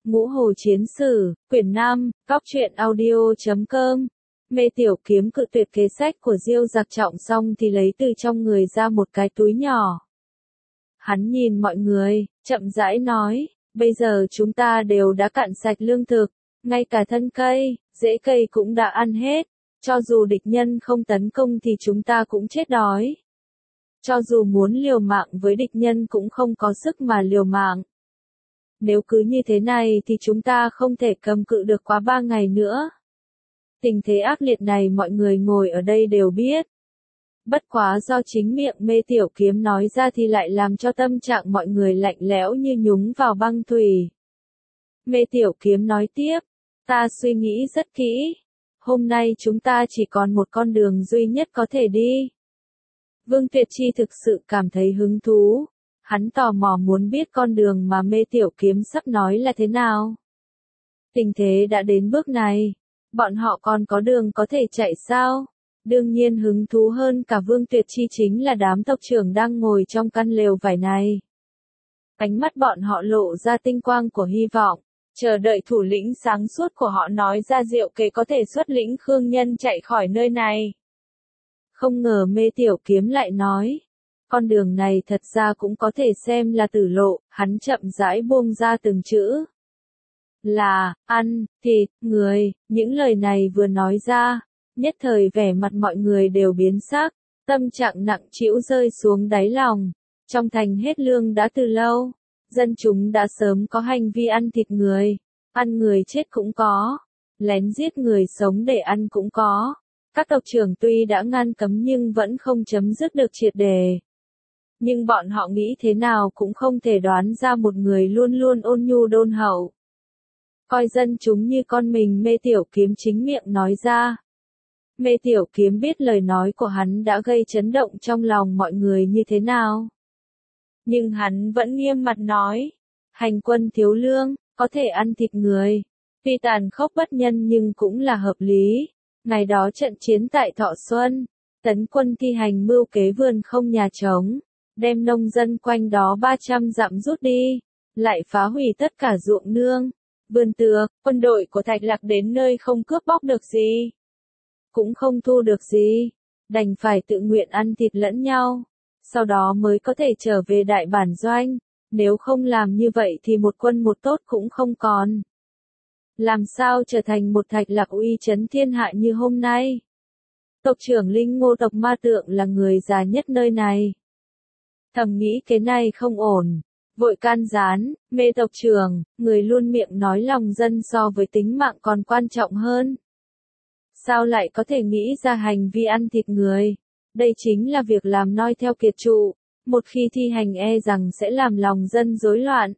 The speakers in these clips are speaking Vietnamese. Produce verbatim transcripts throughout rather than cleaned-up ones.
Ngũ Hồ Chiến Sử, quyển năm, góc truyện audio chấm com. Mê Tiểu Kiếm cự tuyệt kế sách của Diêu Giặc Trọng xong thì lấy từ trong người ra một cái túi nhỏ. Hắn nhìn mọi người, chậm rãi nói, bây giờ chúng ta đều đã cạn sạch lương thực, ngay cả thân cây, rễ cây cũng đã ăn hết. Cho dù địch nhân không tấn công thì chúng ta cũng chết đói. Cho dù muốn liều mạng với địch nhân cũng không có sức mà liều mạng. Nếu cứ như thế này thì chúng ta không thể cầm cự được quá ba ngày nữa. Tình thế ác liệt này mọi người ngồi ở đây đều biết. Bất quá do chính miệng Mê Tiểu Kiếm nói ra thì lại làm cho tâm trạng mọi người lạnh lẽo như nhúng vào băng thủy. Mê Tiểu Kiếm nói tiếp, ta suy nghĩ rất kỹ. Hôm nay chúng ta chỉ còn một con đường duy nhất có thể đi. Vương Tuyệt Chi thực sự cảm thấy hứng thú. Hắn tò mò muốn biết con đường mà Mê Tiểu Kiếm sắp nói là thế nào. Tình thế đã đến bước này. Bọn họ còn có đường có thể chạy sao? Đương nhiên hứng thú hơn cả Vương Tuyệt Chi chính là đám tộc trưởng đang ngồi trong căn lều vải này. Ánh mắt bọn họ lộ ra tinh quang của hy vọng, chờ đợi thủ lĩnh sáng suốt của họ nói ra diệu kế có thể xuất lĩnh Khương Nhân chạy khỏi nơi này. Không ngờ Mê Tiểu Kiếm lại nói, con đường này thật ra cũng có thể xem là tử lộ, hắn chậm rãi buông ra từng chữ. Là, ăn, thịt, người, những lời này vừa nói ra, nhất thời vẻ mặt mọi người đều biến sắc, tâm trạng nặng trĩu rơi xuống đáy lòng. Trong thành hết lương đã từ lâu, dân chúng đã sớm có hành vi ăn thịt người, ăn người chết cũng có, lén giết người sống để ăn cũng có. Các tộc trưởng tuy đã ngăn cấm nhưng vẫn không chấm dứt được triệt đề. Nhưng bọn họ nghĩ thế nào cũng không thể đoán ra một người luôn luôn ôn nhu đôn hậu. Coi dân chúng như con mình. Mê Tiểu Kiếm chính miệng nói ra. Mê Tiểu Kiếm biết lời nói của hắn đã gây chấn động trong lòng mọi người như thế nào. Nhưng hắn vẫn nghiêm mặt nói, hành quân thiếu lương, có thể ăn thịt người. Tuy tàn khốc bất nhân nhưng cũng là hợp lý. Ngày đó trận chiến tại Thọ Xuân, tấn quân thi hành mưu kế vườn không nhà trống, đem nông dân quanh đó ba trăm dặm rút đi, lại phá hủy tất cả ruộng nương, vườn tược. Quân đội của Thạch Lạc đến nơi không cướp bóc được gì, cũng không thu được gì, đành phải tự nguyện ăn thịt lẫn nhau, sau đó mới có thể trở về đại bản doanh. Nếu không làm như vậy thì một quân một tốt cũng không còn. Làm sao trở thành một Thạch Lạc uy chấn thiên hạ như hôm nay? Tộc trưởng Linh Ngô tộc Ma Tượng là người già nhất nơi này. Thầm nghĩ cái này không ổn, vội can gián, Mê tộc trưởng, người luôn miệng nói lòng dân so với tính mạng còn quan trọng hơn. Sao lại có thể nghĩ ra hành vi ăn thịt người? Đây chính là việc làm noi theo kiệt trụ, một khi thi hành e rằng sẽ làm lòng dân rối loạn,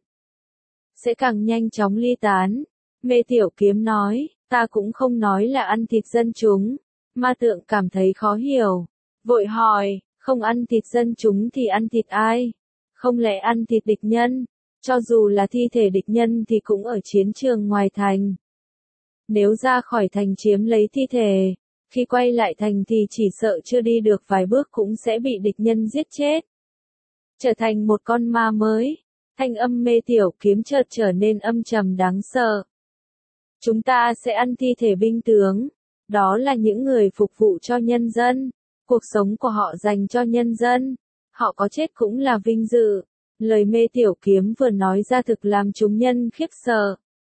sẽ càng nhanh chóng ly tán. Mê Tiểu Kiếm nói, ta cũng không nói là ăn thịt dân chúng. Ma Tượng cảm thấy khó hiểu, vội hỏi, không ăn thịt dân chúng thì ăn thịt ai? Không lẽ ăn thịt địch nhân? Cho dù là thi thể địch nhân thì cũng ở chiến trường ngoài thành. Nếu ra khỏi thành chiếm lấy thi thể, khi quay lại thành thì chỉ sợ chưa đi được vài bước cũng sẽ bị địch nhân giết chết, trở thành một con ma mới. Thanh âm Mê Tiểu Kiếm chợt trở nên âm trầm đáng sợ. Chúng ta sẽ ăn thi thể binh tướng, đó là những người phục vụ cho nhân dân, cuộc sống của họ dành cho nhân dân, họ có chết cũng là vinh dự. Lời Mê Tiểu Kiếm vừa nói ra thực làm chúng nhân khiếp sợ.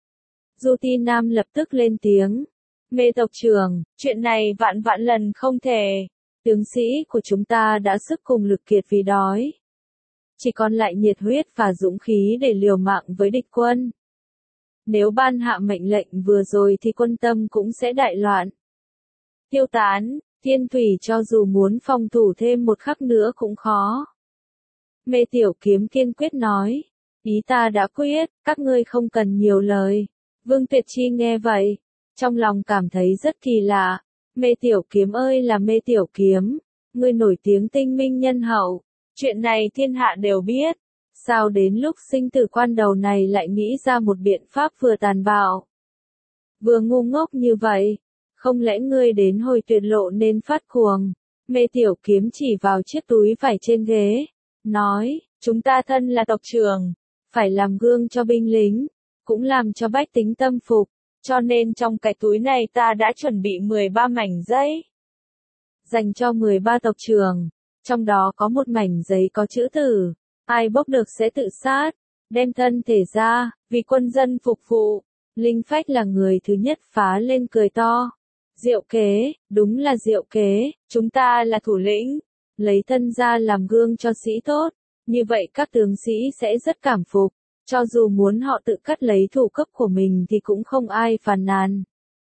Du Ti Nam lập tức lên tiếng, Mê tộc trưởng, chuyện này vạn vạn lần không thể. Tướng sĩ của chúng ta đã sức cùng lực kiệt vì đói, chỉ còn lại nhiệt huyết và dũng khí để liều mạng với địch quân. Nếu ban hạ mệnh lệnh vừa rồi thì quân tâm cũng sẽ đại loạn, tiêu tán. Thiên thủy cho dù muốn phòng thủ thêm một khắc nữa cũng khó. Mê Tiểu Kiếm kiên quyết nói, ý ta đã quyết, các ngươi không cần nhiều lời. Vương Tuyệt Chi nghe vậy, trong lòng cảm thấy rất kỳ lạ. Mê Tiểu Kiếm ơi là Mê Tiểu Kiếm, ngươi nổi tiếng tinh minh nhân hậu, chuyện này thiên hạ đều biết. Sao đến lúc sinh tử quan đầu này lại nghĩ ra một biện pháp vừa tàn bạo, vừa ngu ngốc như vậy? Không lẽ ngươi đến hồi tuyệt lộ nên phát cuồng? Mê Tiểu Kiếm chỉ vào chiếc túi vải trên ghế, nói, chúng ta thân là tộc trưởng, phải làm gương cho binh lính, cũng làm cho bách tính tâm phục, cho nên trong cái túi này ta đã chuẩn bị mười ba mảnh giấy. Dành cho mười ba tộc trưởng, trong đó có một mảnh giấy có chữ tử, ai bốc được sẽ tự sát, đem thân thể ra, vì quân dân phục vụ. Linh Phách là người thứ nhất phá lên cười to. Diệu kế, đúng là diệu kế, chúng ta là thủ lĩnh, lấy thân ra làm gương cho sĩ tốt, như vậy các tướng sĩ sẽ rất cảm phục, cho dù muốn họ tự cắt lấy thủ cấp của mình thì cũng không ai phàn nàn.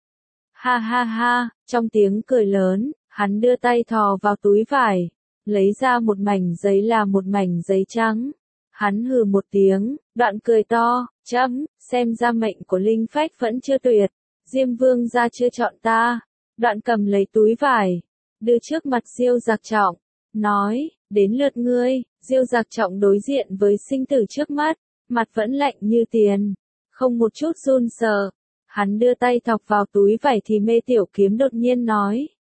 Ha ha ha, trong tiếng cười lớn, hắn đưa tay thò vào túi vải, lấy ra một mảnh giấy là một mảnh giấy trắng. Hắn hừ một tiếng, đoạn cười to, chấm, xem ra mệnh của Linh Phách vẫn chưa tuyệt, Diêm Vương gia chưa chọn ta. Đoạn cầm lấy túi vải, đưa trước mặt Diêu Giặc Trọng, nói, đến lượt ngươi. Diêu Giặc Trọng đối diện với sinh tử trước mắt, mặt vẫn lạnh như tiền, không một chút run sợ. Hắn đưa tay thọc vào túi vải thì Mê Tiểu Kiếm đột nhiên nói.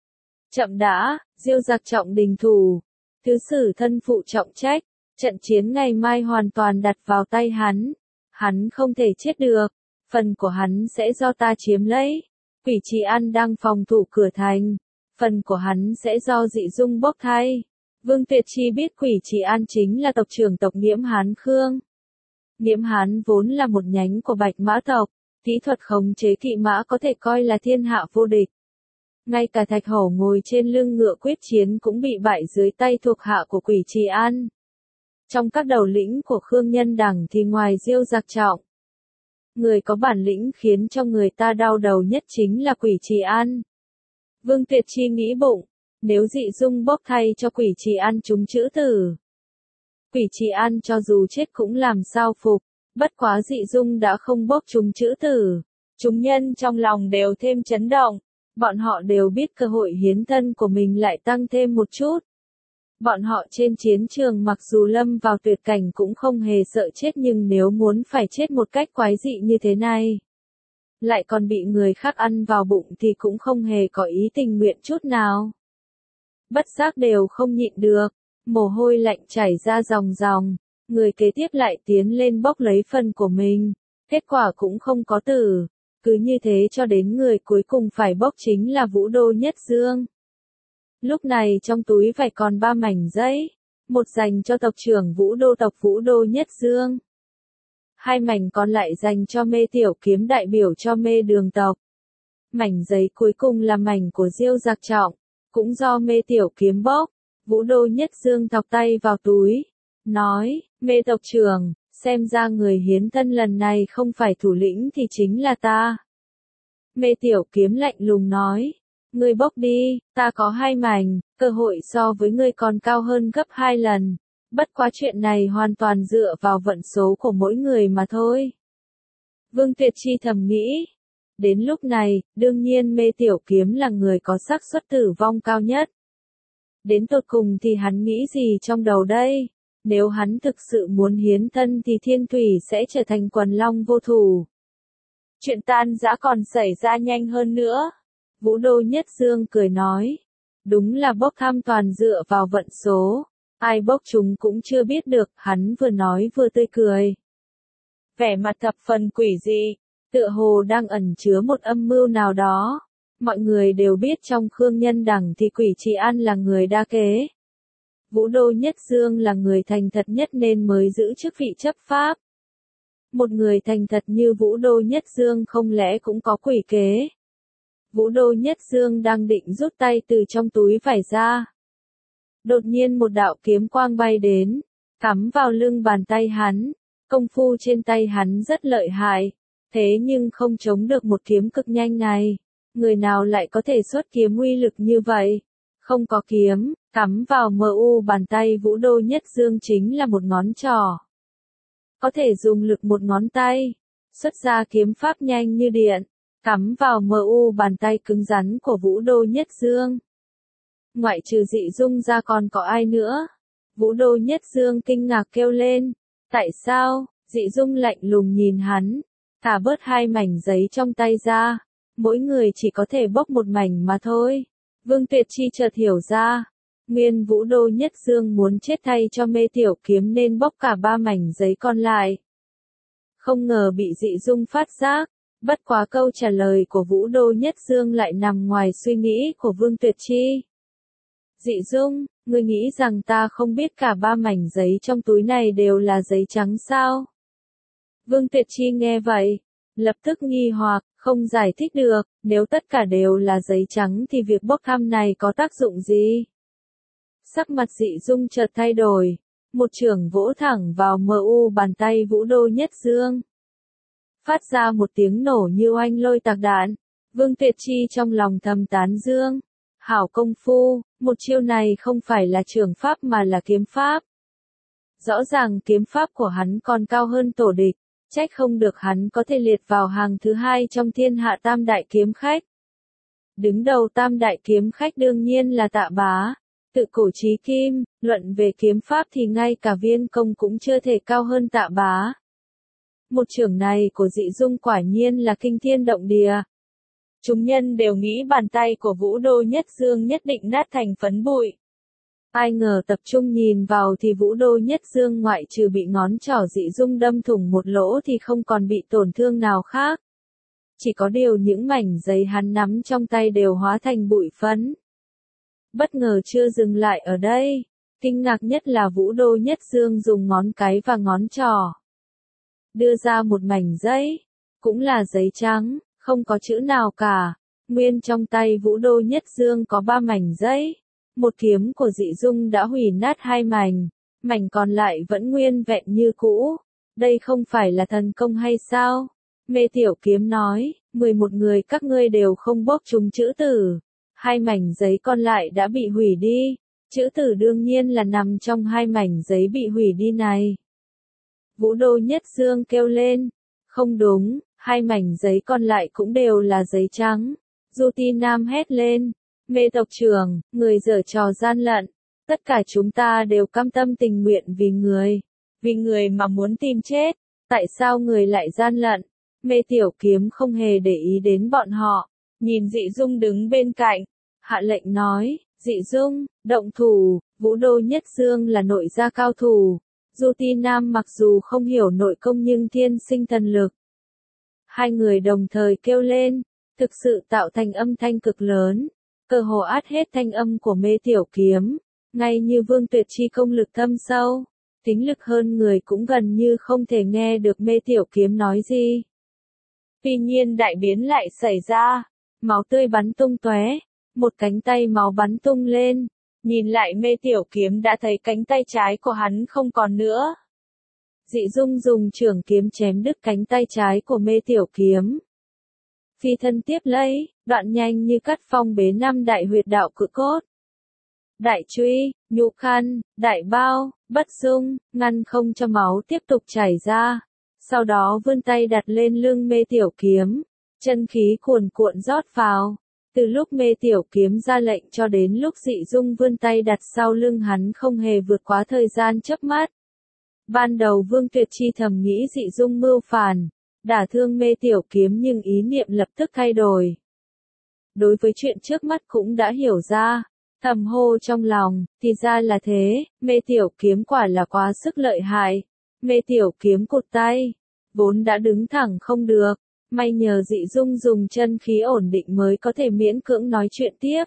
Chậm đã, Diêu Giặc Trọng đình thủ, thứ sử thân phụ trọng trách, trận chiến ngày mai hoàn toàn đặt vào tay hắn. Hắn không thể chết được, phần của hắn sẽ do ta chiếm lấy. Quỷ Trì An đang phòng thủ cửa thành, phần của hắn sẽ do Dị Dung bốc thay. Vương Tuyệt Chi biết Quỷ Trì An chính là tộc trưởng tộc Nghiễm Hán Khương. Nghiễm Hán vốn là một nhánh của Bạch Mã tộc, kỹ thuật khống chế kỵ mã có thể coi là thiên hạ vô địch. Ngay cả Thạch Hổ ngồi trên lưng ngựa quyết chiến cũng bị bại dưới tay thuộc hạ của Quỷ Trì An. Trong các đầu lĩnh của Khương Nhân Đẳng thì ngoài Diêu Giặc Trọng, người có bản lĩnh khiến cho người ta đau đầu nhất chính là Quỷ Trì An. Vương Tuyệt Chi nghĩ bụng, nếu Dị Dung bốc thay cho Quỷ Trì An trúng chữ tử, Quỷ Trì An cho dù chết cũng làm sao phục, bất quá Dị Dung đã không bốc trúng chữ tử. Chúng nhân trong lòng đều thêm chấn động, bọn họ đều biết cơ hội hiến thân của mình lại tăng thêm một chút. Bọn họ trên chiến trường mặc dù lâm vào tuyệt cảnh cũng không hề sợ chết, nhưng nếu muốn phải chết một cách quái dị như thế này, lại còn bị người khác ăn vào bụng thì cũng không hề có ý tình nguyện chút nào. Bất giác đều không nhịn được, mồ hôi lạnh chảy ra ròng ròng, người kế tiếp lại tiến lên bốc lấy phần của mình, kết quả cũng không có tử, cứ như thế cho đến người cuối cùng phải bốc chính là Vũ Đô Nhất Dương. Lúc này trong túi vải còn ba mảnh giấy, một dành cho tộc trưởng Vũ Đô tộc Vũ Đô Nhất Dương. Hai mảnh còn lại dành cho Mê Tiểu Kiếm đại biểu cho Mê Đường tộc. Mảnh giấy cuối cùng là mảnh của Diêu Giặc Trọng, cũng do Mê Tiểu Kiếm bốc. Vũ Đô Nhất Dương thọc tay vào túi, nói, Mê tộc trưởng, xem ra người hiến thân lần này không phải thủ lĩnh thì chính là ta. Mê Tiểu Kiếm lạnh lùng nói, ngươi bốc đi, ta có hai mảnh, cơ hội so với ngươi còn cao hơn gấp hai lần. Bất quá chuyện này hoàn toàn dựa vào vận số của mỗi người mà thôi. Vương Tuyệt Chi thầm nghĩ. Đến lúc này, đương nhiên Mê Tiểu Kiếm là người có xác suất tử vong cao nhất. Đến tột cùng thì hắn nghĩ gì trong đầu đây? Nếu hắn thực sự muốn hiến thân thì Thiên Thủy sẽ trở thành quần long vô thủ. Chuyện tan rã còn xảy ra nhanh hơn nữa. Vũ Đô Nhất Dương cười nói. Đúng là bốc thăm toàn dựa vào vận số. Ai bốc chúng cũng chưa biết được, hắn vừa nói vừa tươi cười. Vẻ mặt thập phần quỷ dị, tựa hồ đang ẩn chứa một âm mưu nào đó. Mọi người đều biết trong Khương Nhân Đẳng thì Quỷ Trì An là người đa kế. Vũ Đô Nhất Dương là người thành thật nhất nên mới giữ chức vị chấp pháp. Một người thành thật như Vũ Đô Nhất Dương không lẽ cũng có quỷ kế. Vũ Đô Nhất Dương đang định rút tay từ trong túi vải ra. Đột nhiên một đạo kiếm quang bay đến, cắm vào lưng bàn tay hắn. Công phu trên tay hắn rất lợi hại, thế nhưng không chống được một kiếm cực nhanh này. Người nào lại có thể xuất kiếm uy lực như vậy? Không có kiếm, cắm vào mờ u bàn tay Vũ Đô Nhất Dương chính là một ngón trỏ. Có thể dùng lực một ngón tay, xuất ra kiếm pháp nhanh như điện, cắm vào mờ u bàn tay cứng rắn của Vũ Đô Nhất Dương. Ngoại trừ Dị Dung ra còn có ai nữa? Vũ Đô Nhất Dương kinh ngạc kêu lên. Tại sao? Dị Dung lạnh lùng nhìn hắn, thả bớt hai mảnh giấy trong tay ra. Mỗi người chỉ có thể bốc một mảnh mà thôi. Vương Tuyệt Chi chợt hiểu ra. Nguyên Vũ Đô Nhất Dương muốn chết thay cho Mê Tiểu Kiếm nên bốc cả ba mảnh giấy còn lại. không ngờ bị Dị Dung phát giác. Bất quá câu trả lời của Vũ Đô Nhất Dương lại nằm ngoài suy nghĩ của Vương Tuyệt Chi. Dị Dung, ngươi nghĩ rằng ta không biết cả ba mảnh giấy trong túi này đều là giấy trắng sao? Vương Tuyệt Chi nghe vậy, lập tức nghi hoặc, không giải thích được, nếu tất cả đều là giấy trắng thì việc bốc thăm này có tác dụng gì? Sắc mặt Dị Dung chợt thay đổi, một chưởng vỗ thẳng vào mờ u bàn tay Vũ Đô Nhất Dương. Phát ra một tiếng nổ như oanh lôi tạc đạn, Vương Tuyệt Chi trong lòng thầm tán dương. Hảo công phu, một chiêu này không phải là trường pháp mà là kiếm pháp. Rõ ràng kiếm pháp của hắn còn cao hơn tổ địch, trách không được hắn có thể liệt vào hàng thứ hai trong thiên hạ tam đại kiếm khách. Đứng đầu tam đại kiếm khách đương nhiên là Tạ Bá. Tự cổ chí kim, luận về kiếm pháp thì ngay cả Viên Công cũng chưa thể cao hơn Tạ Bá. Một chưởng này của Dị Dung quả nhiên là kinh thiên động địa. Chúng nhân đều nghĩ bàn tay của Vũ Đô Nhất Dương nhất định nát thành phấn bụi. Ai ngờ tập trung nhìn vào thì Vũ Đô Nhất Dương ngoại trừ bị ngón trỏ Dị Dung đâm thủng một lỗ thì không còn bị tổn thương nào khác. Chỉ có điều những mảnh giấy hắn nắm trong tay đều hóa thành bụi phấn. Bất ngờ chưa dừng lại ở đây, kinh ngạc nhất là Vũ Đô Nhất Dương dùng ngón cái và ngón trỏ đưa ra một mảnh giấy, cũng là giấy trắng, không có chữ nào cả. Nguyên trong tay Vũ Đô Nhất Dương có ba mảnh giấy, một kiếm của Dị Dung đã hủy nát hai mảnh, mảnh còn lại vẫn nguyên vẹn như cũ. Đây không phải là thần công hay sao? Mê Tiểu Kiếm nói, mười một người các ngươi đều không bốc trúng chữ tử. Hai mảnh giấy còn lại đã bị hủy đi, chữ tử đương nhiên là nằm trong hai mảnh giấy bị hủy đi này. Vũ Đô Nhất Dương kêu lên, không đúng, hai mảnh giấy còn lại cũng đều là giấy trắng. Du Ti Nam hét lên, Mê tộc trưởng, người giở trò gian lận, tất cả chúng ta đều cam tâm tình nguyện vì người, vì người mà muốn tìm chết, tại sao người lại gian lận? Mê Tiểu Kiếm không hề để ý đến bọn họ, nhìn Dị Dung đứng bên cạnh, hạ lệnh nói, Dị Dung, động thủ. Vũ Đô Nhất Dương là nội gia cao thủ, Du Ti Nam mặc dù không hiểu nội công nhưng thiên sinh thần lực. Hai người đồng thời kêu lên, thực sự tạo thành âm thanh cực lớn, cơ hồ át hết thanh âm của Mê Tiểu Kiếm, ngay như Vương Tuyệt Chi công lực thâm sâu, tính lực hơn người cũng gần như không thể nghe được Mê Tiểu Kiếm nói gì. Tuy nhiên đại biến lại xảy ra, máu tươi bắn tung tóe, một cánh tay máu bắn tung lên, nhìn lại Mê Tiểu Kiếm đã thấy cánh tay trái của hắn không còn nữa. Dị Dung dùng chưởng kiếm chém đứt cánh tay trái của Mê Tiểu Kiếm. Phi thân tiếp lấy, đoạn nhanh như cắt phong bế năm đại huyệt đạo cự cốt. Đại truy, nhũ khăn, đại bao, bất dung, ngăn không cho máu tiếp tục chảy ra. Sau đó vươn tay đặt lên lưng Mê Tiểu Kiếm, chân khí cuồn cuộn rót vào. Từ lúc Mê Tiểu Kiếm ra lệnh cho đến lúc Dị Dung vươn tay đặt sau lưng hắn không hề vượt quá thời gian chớp mắt. Ban đầu Vương Tuyệt Chi thầm nghĩ Dị Dung mưu phản, đả thương Mê Tiểu Kiếm nhưng ý niệm lập tức thay đổi. Đối với chuyện trước mắt cũng đã hiểu ra, thầm hô trong lòng, thì ra là thế, Mê Tiểu Kiếm quả là quá sức lợi hại. Mê Tiểu Kiếm cụt tay, vốn đã đứng thẳng không được, may nhờ Dị Dung dùng chân khí ổn định mới có thể miễn cưỡng nói chuyện tiếp.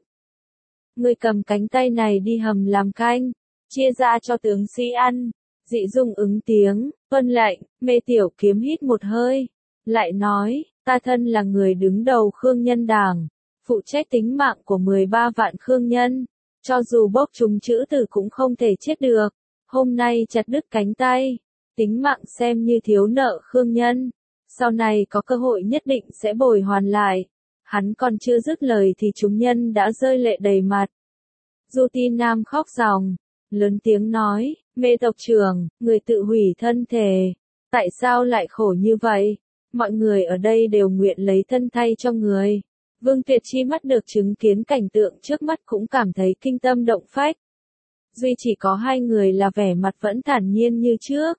Ngươi cầm cánh tay này đi hầm làm canh, chia ra cho tướng sĩ ăn. Dị Dung ứng tiếng, tuân lệnh. Mê Tiểu Kiếm hít một hơi, lại nói, ta thân là người đứng đầu Khương Nhân Đảng, phụ trách tính mạng của mười ba vạn Khương Nhân, cho dù bốc trúng chữ tử cũng không thể chết được, hôm nay chặt đứt cánh tay, tính mạng xem như thiếu nợ Khương Nhân, sau này có cơ hội nhất định sẽ bồi hoàn lại. Hắn còn chưa dứt lời thì chúng nhân đã rơi lệ đầy mặt. Du Ti Nam khóc ròng, lớn tiếng nói, Mê tộc trưởng, người tự hủy thân thể, tại sao lại khổ như vậy? Mọi người ở đây đều nguyện lấy thân thay cho người. Vương Tuyệt Chi mắt được chứng kiến cảnh tượng trước mắt cũng cảm thấy kinh tâm động phách. Duy chỉ có hai người là vẻ mặt vẫn thản nhiên như trước,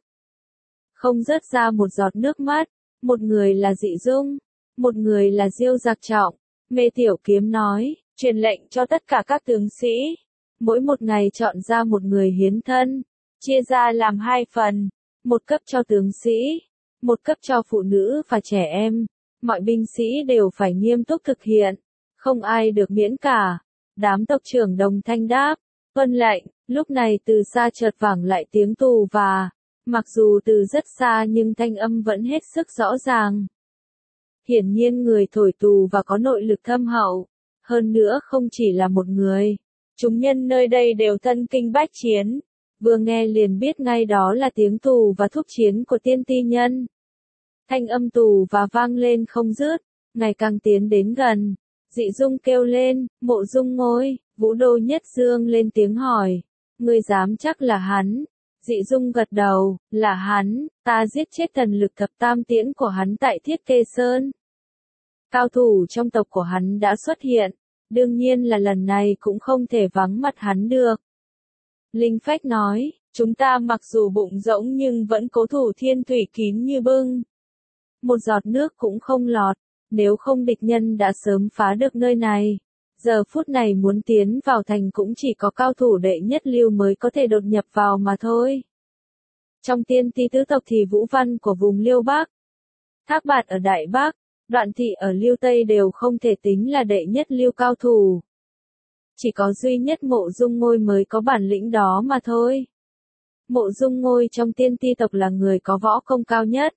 không rớt ra một giọt nước mắt. Một người là Dị Dung, một người là Diêu Giặc Trọng. Mê Tiểu Kiếm nói, truyền lệnh cho tất cả các tướng sĩ, mỗi một ngày chọn ra một người hiến thân, chia ra làm hai phần, một cấp cho tướng sĩ, một cấp cho phụ nữ và trẻ em, mọi binh sĩ đều phải nghiêm túc thực hiện, không ai được miễn cả. Đám tộc trưởng đồng thanh đáp, vâng lệnh. Lúc này từ xa chợt vẳng lại tiếng tù và, mặc dù từ rất xa nhưng thanh âm vẫn hết sức rõ ràng. Hiển nhiên người thổi tù và có nội lực thâm hậu, hơn nữa không chỉ là một người. Chúng nhân nơi đây đều thân kinh bách chiến, vừa nghe liền biết ngay đó là tiếng tù và thúc chiến của tiên ti nhân. Thanh âm tù và vang lên không dứt, ngày càng tiến đến gần. Dị Dung kêu lên, Mộ Dung Ngôi. Vũ Đô Nhất Dương lên tiếng hỏi, ngươi dám chắc là hắn? Dị Dung gật đầu, là hắn, ta giết chết thần lực thập tam tiễn của hắn tại Thiết Kê Sơn. Cao thủ trong tộc của hắn đã xuất hiện, đương nhiên là lần này cũng không thể vắng mặt hắn được. Linh Phách nói, chúng ta mặc dù bụng rỗng nhưng vẫn cố thủ thiên thủy kín như bưng. Một giọt nước cũng không lọt, nếu không địch nhân đã sớm phá được nơi này. Giờ phút này muốn tiến vào thành cũng chỉ có cao thủ đệ nhất lưu mới có thể đột nhập vào mà thôi. Trong tiên ti tứ tộc thì Vũ Văn của vùng Liêu Bắc, Thác Bạt ở Đại Bắc, Đoạn Thị ở Liêu Tây đều không thể tính là đệ nhất lưu cao thủ. Chỉ có duy nhất Mộ Dung Ngôi mới có bản lĩnh đó mà thôi. Mộ Dung Ngôi trong tiên ti tộc là người có võ công cao nhất,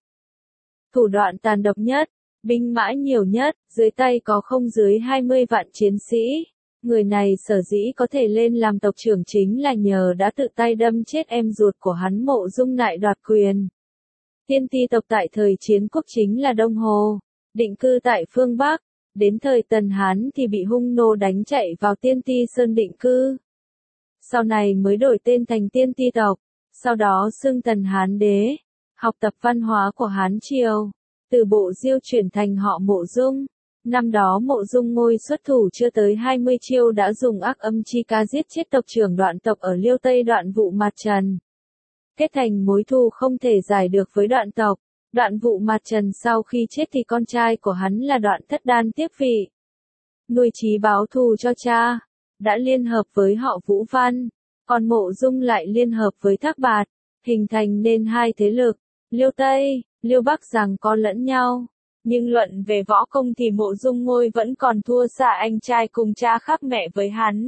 thủ đoạn tàn độc nhất, binh mã nhiều nhất, dưới tay có không dưới hai mươi vạn chiến sĩ. Người này sở dĩ có thể lên làm tộc trưởng chính là nhờ đã tự tay đâm chết em ruột của hắn Mộ Dung Nại đoạt quyền. Tiên ti tộc tại thời chiến quốc chính là Đông Hồ, định cư tại phương Bắc, đến thời Tần Hán thì bị hung nô đánh chạy vào Tiên Ti Sơn định cư. Sau này mới đổi tên thành Tiên Ti tộc, sau đó xưng Tần Hán đế, học tập văn hóa của Hán Triều. Từ Bộ Diêu chuyển thành họ Mộ Dung. Năm đó Mộ Dung Ngôi xuất thủ chưa tới hai mươi chiêu đã dùng ác âm chi ca giết chết tộc trưởng Đoạn tộc ở Liêu Tây Đoạn Vụ Mạt Trần. Kết thành mối thù không thể giải được với Đoạn tộc. Đoạn Vụ Mạt Trần sau khi chết thì con trai của hắn là Đoạn Thất Đan tiếp vị. Nuôi chí báo thù cho cha, đã liên hợp với họ Vũ Văn, còn Mộ Dung lại liên hợp với Thác Bạt, hình thành nên hai thế lực, Liêu Tây, Liêu Bắc rằng có lẫn nhau, nhưng luận về võ công thì Mộ Dung Ngôi vẫn còn thua xa anh trai cùng cha khác mẹ với hắn.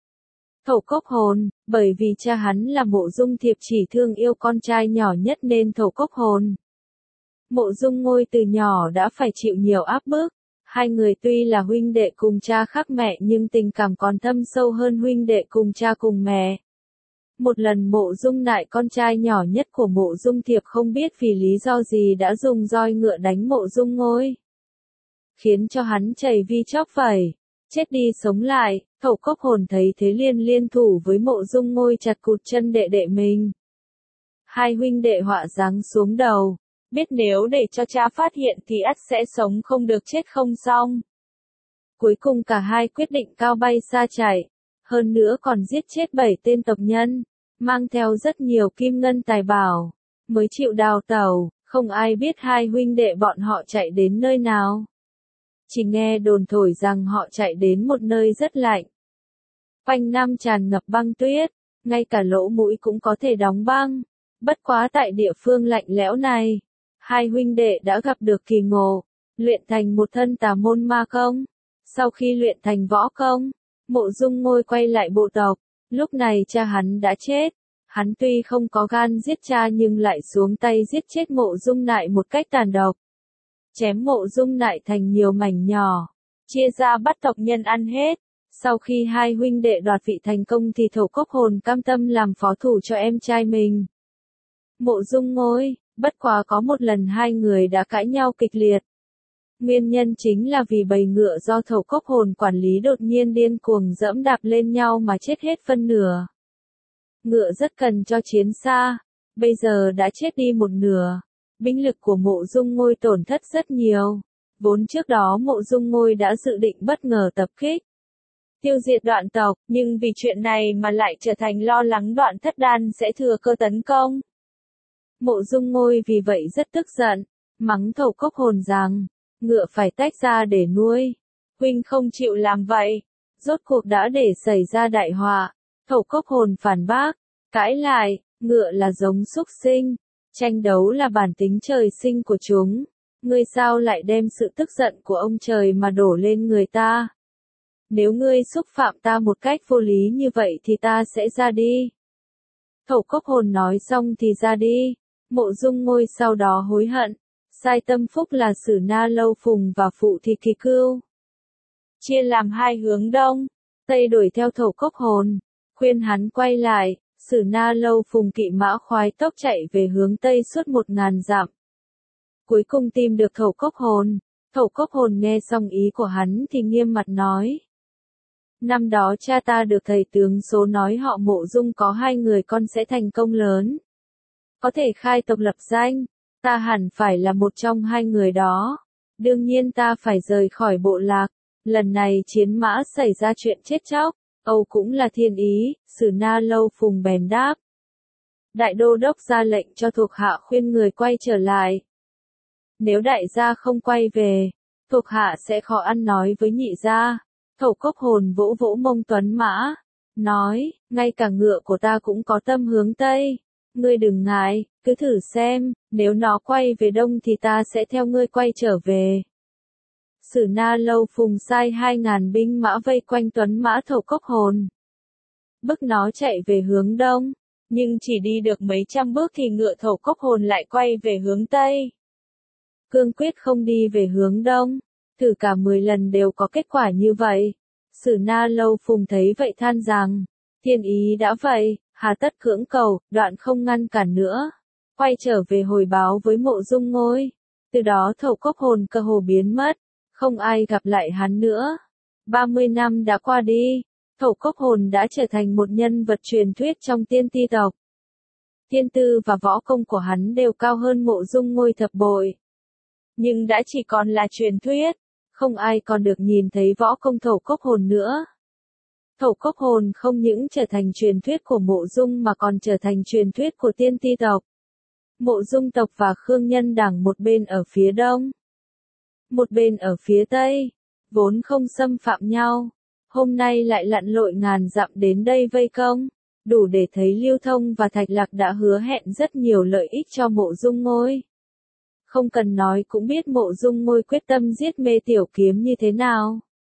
Thổ Cốc Hồn, bởi vì cha hắn là Mộ Dung Thiệp chỉ thương yêu con trai nhỏ nhất nên Thổ Cốc Hồn. Mộ Dung Ngôi từ nhỏ đã phải chịu nhiều áp bức, hai người tuy là huynh đệ cùng cha khác mẹ nhưng tình cảm còn thâm sâu hơn huynh đệ cùng cha cùng mẹ. Một lần Mộ Dung Nại con trai nhỏ nhất của Mộ Dung Thiệp không biết vì lý do gì đã dùng roi ngựa đánh Mộ Dung Ngôi, khiến cho hắn chảy vi chóc vẩy, chết đi sống lại. Thổ Cốc Hồn thấy thế liên liên thủ với Mộ Dung Ngôi chặt cụt chân đệ đệ mình. Hai huynh đệ họa giáng xuống đầu, biết nếu để cho cha phát hiện thì ắt sẽ sống không được chết không xong. Cuối cùng cả hai quyết định cao bay xa chạy, hơn nữa còn giết chết bảy tên tộc nhân, mang theo rất nhiều kim ngân tài bảo, mới chịu đào tẩu. Không ai biết hai huynh đệ bọn họ chạy đến nơi nào. Chỉ nghe đồn thổi rằng họ chạy đến một nơi rất lạnh, quanh năm tràn ngập băng tuyết, ngay cả lỗ mũi cũng có thể đóng băng. Bất quá tại địa phương lạnh lẽo này, hai huynh đệ đã gặp được kỳ ngộ, luyện thành một thân tà môn ma công. Sau khi luyện thành võ công, Mộ Dung Ngôi quay lại bộ tộc. Lúc này cha hắn đã chết, hắn tuy không có gan giết cha nhưng lại xuống tay giết chết Mộ Dung Nại một cách tàn độc, chém Mộ Dung Nại thành nhiều mảnh nhỏ, chia ra bắt tộc nhân ăn hết. Sau khi hai huynh đệ đoạt vị thành công thì Thổ Cốc Hồn cam tâm làm phó thủ cho em trai mình, Mộ Dung Ngôi. Bất quá có một lần hai người đã cãi nhau kịch liệt. Nguyên nhân chính là vì bầy ngựa do Thổ Cốc Hồn quản lý đột nhiên điên cuồng dẫm đạp lên nhau mà chết hết phân nửa. Ngựa rất cần cho chiến xa, bây giờ đã chết đi một nửa. Binh lực của Mộ Dung Ngôi tổn thất rất nhiều. Vốn trước đó Mộ Dung Ngôi đã dự định bất ngờ tập kích, tiêu diệt Đoạn tộc, nhưng vì chuyện này mà lại trở thành lo lắng Đoạn Thất Đan sẽ thừa cơ tấn công. Mộ Dung Ngôi vì vậy rất tức giận, mắng Thổ Cốc Hồn rằng, ngựa phải tách ra để nuôi, huynh không chịu làm vậy, rốt cuộc đã để xảy ra đại họa. Thổ Cốc Hồn phản bác, cãi lại, ngựa là giống súc sinh, Tranh đấu là bản tính trời sinh của chúng. Ngươi sao lại đem sự tức giận của ông trời mà đổ lên người ta? Nếu ngươi xúc phạm ta một cách vô lý như vậy thì ta sẽ ra đi. Thổ Cốc Hồn nói xong thì ra đi. Mộ Dung Ngôi sau đó hối hận. Sai tâm phúc là Sử Na Lâu Phùng và Phụ Thị Kỳ Cưu. Chia làm hai hướng đông, tây đuổi theo Thổ Cốc Hồn. Khuyên hắn quay lại, Sử Na Lâu Phùng kỵ mã khoái tốc chạy về hướng tây suốt một ngàn dặm. Cuối cùng tìm được Thổ Cốc Hồn. Thổ Cốc Hồn nghe xong ý của hắn thì nghiêm mặt nói. Năm đó cha ta được thầy tướng số nói họ Mộ Dung có hai người con sẽ thành công lớn. Có thể khai tộc lập danh, ta hẳn phải là một trong hai người đó. Đương nhiên ta phải rời khỏi bộ lạc. Lần này chiến mã xảy ra chuyện chết chóc, Âu cũng là thiên ý, Sử Na Lâu Phùng bèn đáp. Đại đô đốc ra lệnh cho thuộc hạ khuyên người quay trở lại. Nếu đại gia không quay về, thuộc hạ sẽ khó ăn nói với nhị gia. Thổ Cốc Hồn vỗ vỗ mông tuấn mã, nói, ngay cả ngựa của ta cũng có tâm hướng Tây. Ngươi đừng ngại, cứ thử xem, nếu nó quay về Đông thì ta sẽ theo ngươi quay trở về. Sử Na Lâu Phùng sai hai ngàn binh mã vây quanh tuấn mã Thổ Cốc Hồn. Bức nó chạy về hướng Đông, nhưng chỉ đi được mấy trăm bước thì ngựa Thổ Cốc Hồn lại quay về hướng Tây. Cương quyết không đi về hướng Đông. Thử cả mười lần đều có kết quả như vậy. Sử Na Lâu Phùng thấy vậy than rằng, thiên ý đã vậy, hà tất cưỡng cầu, đoạn không ngăn cản nữa. Quay trở về hồi báo với Mộ Dung Ngôi. Từ đó Thổ Cốc Hồn cơ hồ biến mất, không ai gặp lại hắn nữa. ba mươi năm đã qua đi, Thổ Cốc Hồn đã trở thành một nhân vật truyền thuyết trong tiên ti tộc. Thiên tư và võ công của hắn đều cao hơn Mộ Dung Ngôi thập bội. Nhưng đã chỉ còn là truyền thuyết. Không ai còn được nhìn thấy võ công Thổ Cốc Hồn nữa. Thổ Cốc Hồn không những trở thành truyền thuyết của Mộ Dung mà còn trở thành truyền thuyết của tiên ti tộc. Mộ Dung tộc và Khương Nhân Đảng một bên ở phía đông, một bên ở phía tây, vốn không xâm phạm nhau, hôm nay lại lặn lội ngàn dặm đến đây vây công, đủ để thấy Lưu Thông và Thạch Lạc đã hứa hẹn rất nhiều lợi ích cho Mộ Dung Ngôi. Không cần nói cũng biết Mộ Dung Ngôi quyết tâm giết Mê Tiểu Kiếm như thế nào.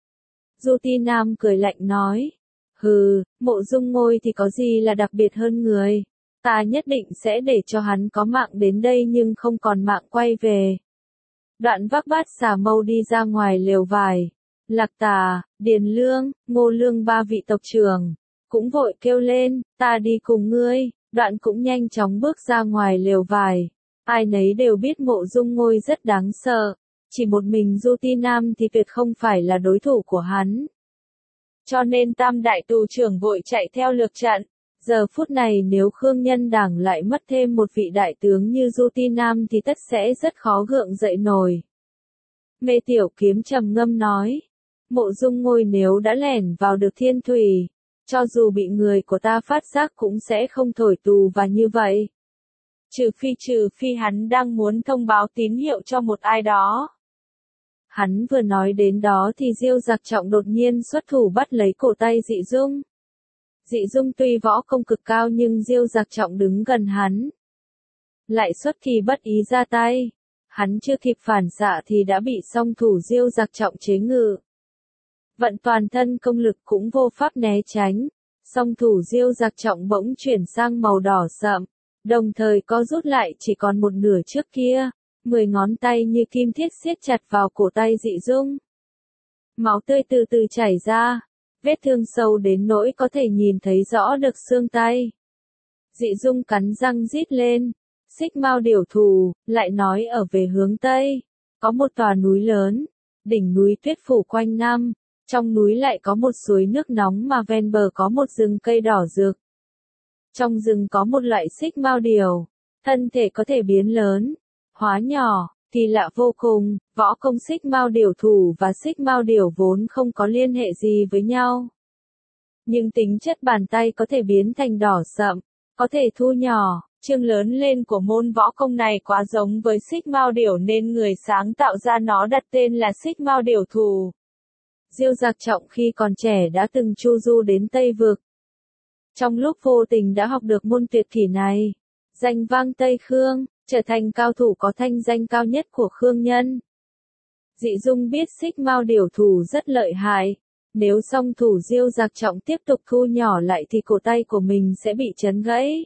Du Ti Nam cười lạnh nói, hừ, Mộ Dung Ngôi thì có gì là đặc biệt hơn người, ta nhất định sẽ để cho hắn có mạng đến đây nhưng không còn mạng quay về. Đoạn vác bát xà mâu đi ra ngoài lều vải, Lạc Tà, Điền Lương, Ngô Lương ba vị tộc trưởng, cũng vội kêu lên, ta đi cùng ngươi, đoạn cũng nhanh chóng bước ra ngoài lều vải. Ai nấy đều biết Mộ Dung Ngôi rất đáng sợ, chỉ một mình Du Ti Nam thì tuyệt không phải là đối thủ của hắn. Cho nên tam đại tù trưởng vội chạy theo lược trận, giờ phút này nếu Khương Nhân Đảng lại mất thêm một vị đại tướng như Du Ti Nam thì tất sẽ rất khó gượng dậy nổi. Mê Tiểu Kiếm trầm ngâm nói, Mộ Dung Ngôi nếu đã lẻn vào được Thiên Thủy, cho dù bị người của ta phát giác cũng sẽ không thổi tù và như vậy. Trừ phi trừ phi hắn đang muốn thông báo tín hiệu cho một ai đó. Hắn vừa nói đến đó thì Diêu Giặc Trọng đột nhiên xuất thủ bắt lấy cổ tay Dị Dung. Dị Dung tuy võ công cực cao nhưng Diêu Giặc Trọng đứng gần hắn, lại xuất kỳ bất ý ra tay. Hắn chưa kịp phản xạ thì đã bị song thủ Diêu Giặc Trọng chế ngự. Vận toàn thân công lực cũng vô pháp né tránh. Song thủ Diêu Giặc Trọng bỗng chuyển sang màu đỏ sậm, đồng thời co rút lại chỉ còn một nửa trước kia. Mười ngón tay như kim thiết siết chặt vào cổ tay Dị Dung. Máu tươi từ từ chảy ra, vết thương sâu đến nỗi có thể nhìn thấy rõ được xương tay. Dị Dung cắn răng rít lên, Xích Mao Điểu Thù, lại nói ở về hướng Tây, có một tòa núi lớn, đỉnh núi tuyết phủ quanh năm, trong núi lại có một suối nước nóng mà ven bờ có một rừng cây đỏ rực. Trong rừng có một loại Xích Mao Điểu, thân thể có thể biến lớn, hóa nhỏ, kỳ lạ vô cùng, võ công Xích Mao Điểu Thù và Xích Mao Điểu vốn không có liên hệ gì với nhau. Nhưng tính chất bàn tay có thể biến thành đỏ sậm, có thể thu nhỏ, trương lớn lên của môn võ công này quá giống với Xích Mao Điểu nên người sáng tạo ra nó đặt tên là Xích Mao Điểu Thù. Diêu Giặc Trọng khi còn trẻ đã từng chu du đến Tây Vực. Trong lúc vô tình đã học được môn tuyệt kỹ này, danh vang Tây Khương, trở thành cao thủ có thanh danh cao nhất của Khương nhân. Dị Dung biết Xích Mao Điểu thủ rất lợi hại, nếu song thủ Diêu Giặc Trọng tiếp tục thu nhỏ lại thì cổ tay của mình sẽ bị chấn gãy.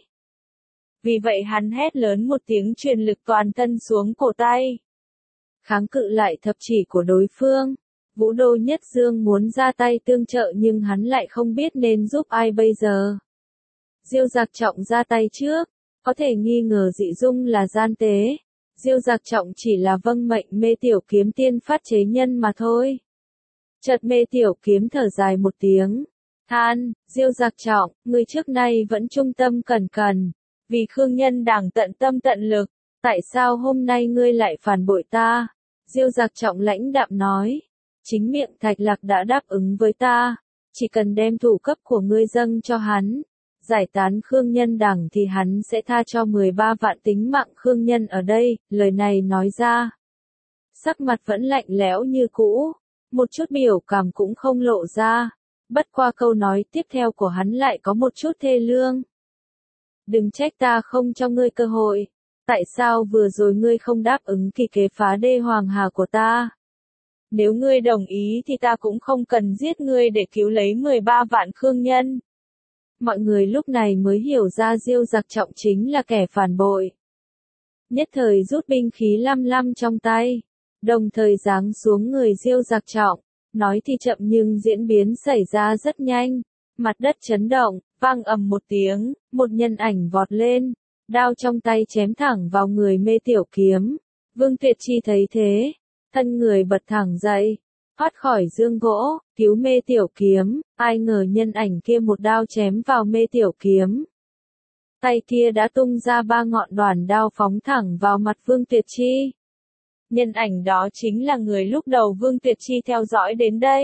Vì vậy hắn hét lớn một tiếng truyền lực toàn thân xuống cổ tay. Kháng cự lại thập chỉ của đối phương. Vũ Đô Nhất Dương muốn ra tay tương trợ nhưng hắn lại không biết nên giúp ai bây giờ. Diêu Giặc Trọng ra tay trước, có thể nghi ngờ Dị Dung là gian tế. Diêu Giặc Trọng chỉ là vâng mệnh Mê Tiểu Kiếm tiên phát chế nhân mà thôi. Chợt Mê Tiểu Kiếm thở dài một tiếng, than, Diêu Giặc Trọng, ngươi trước nay vẫn trung tâm cẩn cẩn, vì Khương nhân đảng tận tâm tận lực, tại sao hôm nay ngươi lại phản bội ta? Diêu Giặc Trọng lãnh đạm nói, chính miệng Thạch Lạc đã đáp ứng với ta, chỉ cần đem thủ cấp của ngươi dâng cho hắn, giải tán Khương nhân đảng thì hắn sẽ tha cho mười ba vạn tính mạng Khương nhân ở đây. Lời này nói ra, sắc mặt vẫn lạnh lẽo như cũ, một chút biểu cảm cũng không lộ ra, bất qua câu nói tiếp theo của hắn lại có một chút thê lương. Đừng trách ta không cho ngươi cơ hội, tại sao vừa rồi ngươi không đáp ứng kỳ kế phá đê Hoàng Hà của ta? Nếu ngươi đồng ý thì ta cũng không cần giết ngươi để cứu lấy mười ba vạn Khương nhân. Mọi người lúc này mới hiểu ra Diêu Giặc Trọng chính là kẻ phản bội. Nhất thời rút binh khí lăm lăm trong tay, đồng thời giáng xuống người Diêu Giặc Trọng, nói thì chậm nhưng diễn biến xảy ra rất nhanh, mặt đất chấn động, vang ầm một tiếng, một nhân ảnh vọt lên, đao trong tay chém thẳng vào người Mê Tiểu Kiếm. Vương Tuyệt Chi thấy thế, thân người bật thẳng dậy, thoát khỏi dương gỗ, cứu Mê Tiểu Kiếm, ai ngờ nhân ảnh kia một đao chém vào Mê Tiểu Kiếm. Tay kia đã tung ra ba ngọn đoàn đao phóng thẳng vào mặt Vương Tuyệt Chi. Nhân ảnh đó chính là người lúc đầu Vương Tuyệt Chi theo dõi đến đây.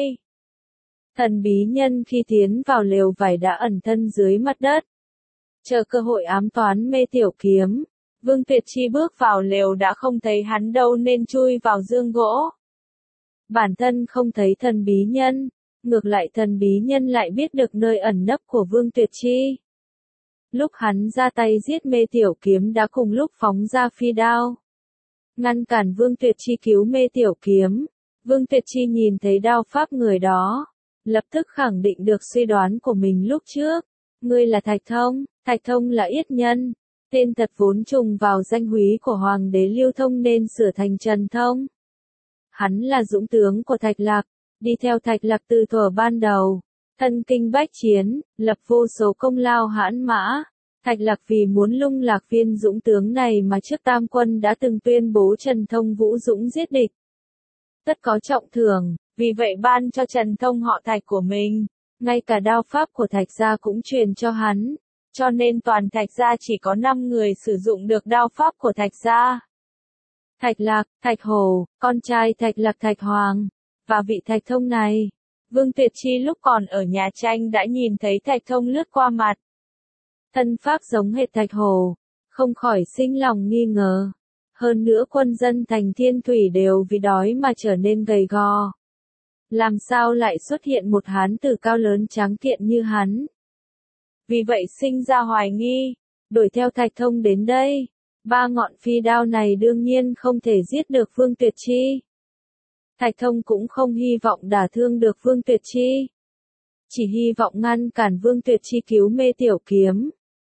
Thần bí nhân khi tiến vào lều vải đã ẩn thân dưới mặt đất, chờ cơ hội ám toán Mê Tiểu Kiếm. Vương Tuyệt Chi bước vào lều đã không thấy hắn đâu nên chui vào dương gỗ. Bản thân không thấy thần bí nhân, ngược lại thần bí nhân lại biết được nơi ẩn nấp của Vương Tuyệt Chi. Lúc hắn ra tay giết Mê Tiểu Kiếm đã cùng lúc phóng ra phi đao, ngăn cản Vương Tuyệt Chi cứu Mê Tiểu Kiếm. Vương Tuyệt Chi nhìn thấy đao pháp người đó, lập tức khẳng định được suy đoán của mình lúc trước. Ngươi là Thạch Thông. Thạch Thông là yết nhân, tên thật vốn trùng vào danh húy của Hoàng đế Lưu Thông nên sửa thành Trần Thông. Hắn là dũng tướng của Thạch Lạc, đi theo Thạch Lạc từ thuở ban đầu, thân kinh bách chiến, lập vô số công lao hãn mã. Thạch Lạc vì muốn lung lạc viên dũng tướng này mà trước tam quân đã từng tuyên bố Trần Thông vũ dũng giết địch, tất có trọng thưởng, vì vậy ban cho Trần Thông họ Thạch của mình, ngay cả đao pháp của Thạch gia cũng truyền cho hắn, cho nên toàn Thạch gia chỉ có năm người sử dụng được đao pháp của Thạch gia. Thạch Lạc, Thạch Hổ, con trai Thạch Lạc Thạch Hoàng, và vị Thạch Thông này. Vương Tuyệt Chi lúc còn ở nhà tranh đã nhìn thấy Thạch Thông lướt qua mặt. Thân pháp giống hệt Thạch Hổ, không khỏi sinh lòng nghi ngờ. Hơn nữa quân dân thành Thiên Thủy đều vì đói mà trở nên gầy gò. Làm sao lại xuất hiện một hán tử cao lớn tráng kiện như hắn? Vì vậy sinh ra hoài nghi, đuổi theo Thạch Thông đến đây. Ba ngọn phi đao này đương nhiên không thể giết được Vương Tuyệt Chi. Thạch Thông cũng không hy vọng đả thương được Vương Tuyệt Chi, chỉ hy vọng ngăn cản Vương Tuyệt Chi cứu Mê Tiểu Kiếm.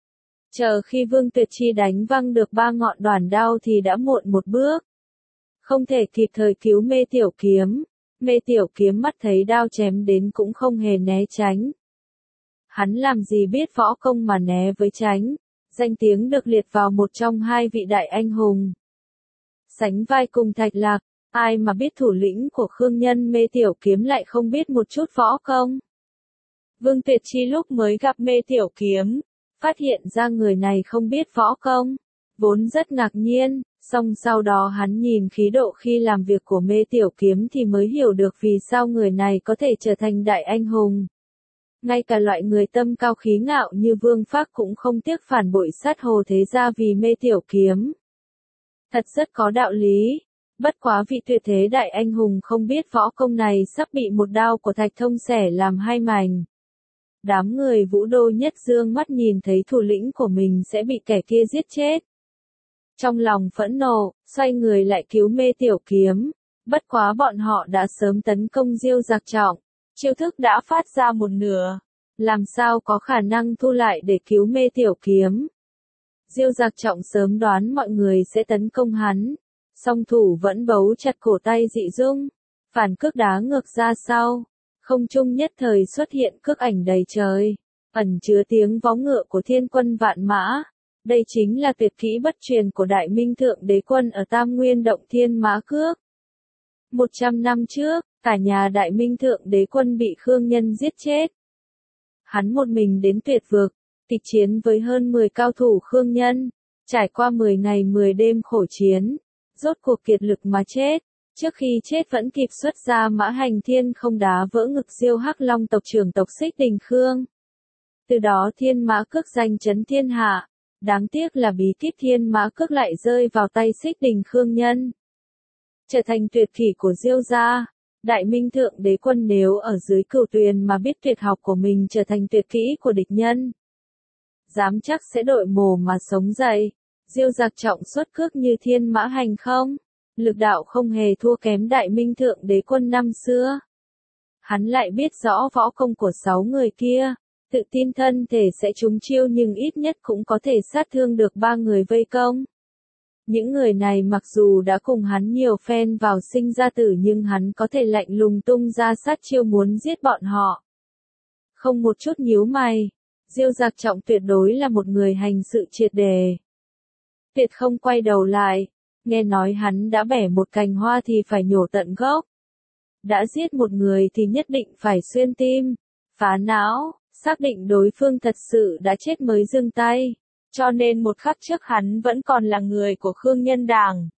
Chờ khi Vương Tuyệt Chi đánh văng được ba ngọn đoàn đao thì đã muộn một bước. Không thể kịp thời cứu Mê Tiểu Kiếm. Mê Tiểu Kiếm mắt thấy đao chém đến cũng không hề né tránh. Hắn làm gì biết võ công mà né với tránh. Danh tiếng được liệt vào một trong hai vị đại anh hùng. Sánh vai cùng Thạch Lạc, ai mà biết thủ lĩnh của Khương nhân Mê Tiểu Kiếm lại không biết một chút võ công. Vương Tuyệt Chi lúc mới gặp Mê Tiểu Kiếm, phát hiện ra người này không biết võ công, vốn rất ngạc nhiên, song sau đó hắn nhìn khí độ khi làm việc của Mê Tiểu Kiếm thì mới hiểu được vì sao người này có thể trở thành đại anh hùng. Ngay cả loại người tâm cao khí ngạo như Vương Phác cũng không tiếc phản bội sát Hồ Thế Gia vì Mê Tiểu Kiếm. Thật rất có đạo lý. Bất quá vị tuyệt thế đại anh hùng không biết võ công này sắp bị một đao của Thạch Thông xẻ làm hai mảnh. Đám người Vũ Đô Nhất Dương mắt nhìn thấy thủ lĩnh của mình sẽ bị kẻ kia giết chết. Trong lòng phẫn nộ, xoay người lại cứu Mê Tiểu Kiếm. Bất quá bọn họ đã sớm tấn công Diêu Giặc Trọng. Chiêu thức đã phát ra một nửa. Làm sao có khả năng thu lại để cứu Mê Tiểu Kiếm. Diêu Giặc Trọng sớm đoán mọi người sẽ tấn công hắn. Song thủ vẫn bấu chặt cổ tay Dị Dung. Phản cước đá ngược ra sau. Không trung nhất thời xuất hiện cước ảnh đầy trời. Ẩn chứa tiếng vó ngựa của thiên quân vạn mã. Đây chính là tuyệt kỹ bất truyền của Đại Minh Thượng Đế Quân ở Tam Nguyên Động Thiên Mã Cước. Một trăm năm trước, cả nhà Đại Minh Thượng Đế Quân bị Khương Nhân giết chết. Hắn một mình đến tuyệt vực, kịch chiến với hơn mười cao thủ Khương Nhân, trải qua mười ngày mười đêm khổ chiến, rốt cuộc kiệt lực mà chết. Trước khi chết vẫn kịp xuất ra Mã Hành Thiên không đá vỡ ngực Diêu Hắc Long tộc trưởng tộc Xích Đình Khương. Từ đó Thiên Mã Cước danh chấn thiên hạ. Đáng tiếc là bí kíp Thiên Mã Cước lại rơi vào tay Xích Đình Khương Nhân. Trở thành tuyệt kỹ của Diêu gia. Đại Minh Thượng Đế Quân nếu ở dưới Cửu Tuyền mà biết tuyệt học của mình trở thành tuyệt kỹ của địch nhân, dám chắc sẽ đội mồ mà sống dậy. Diêu Giặc Trọng xuất cước như thiên mã hành không, lực đạo không hề thua kém Đại Minh Thượng Đế Quân năm xưa. Hắn lại biết rõ võ công của sáu người kia, tự tin thân thể sẽ trúng chiêu nhưng ít nhất cũng có thể sát thương được ba người vây công. Những người này mặc dù đã cùng hắn nhiều phen vào sinh ra tử nhưng hắn có thể lạnh lùng tung ra sát chiêu muốn giết bọn họ. Không một chút nhíu mày, Diêu Giặc Trọng tuyệt đối là một người hành sự triệt đề. Tuyệt không quay đầu lại, nghe nói hắn đã bẻ một cành hoa thì phải nhổ tận gốc. Đã giết một người thì nhất định phải xuyên tim, phá não, xác định đối phương thật sự đã chết mới dừng tay. Cho nên một khắc trước hắn vẫn còn là người của Khương Nhân Đảng.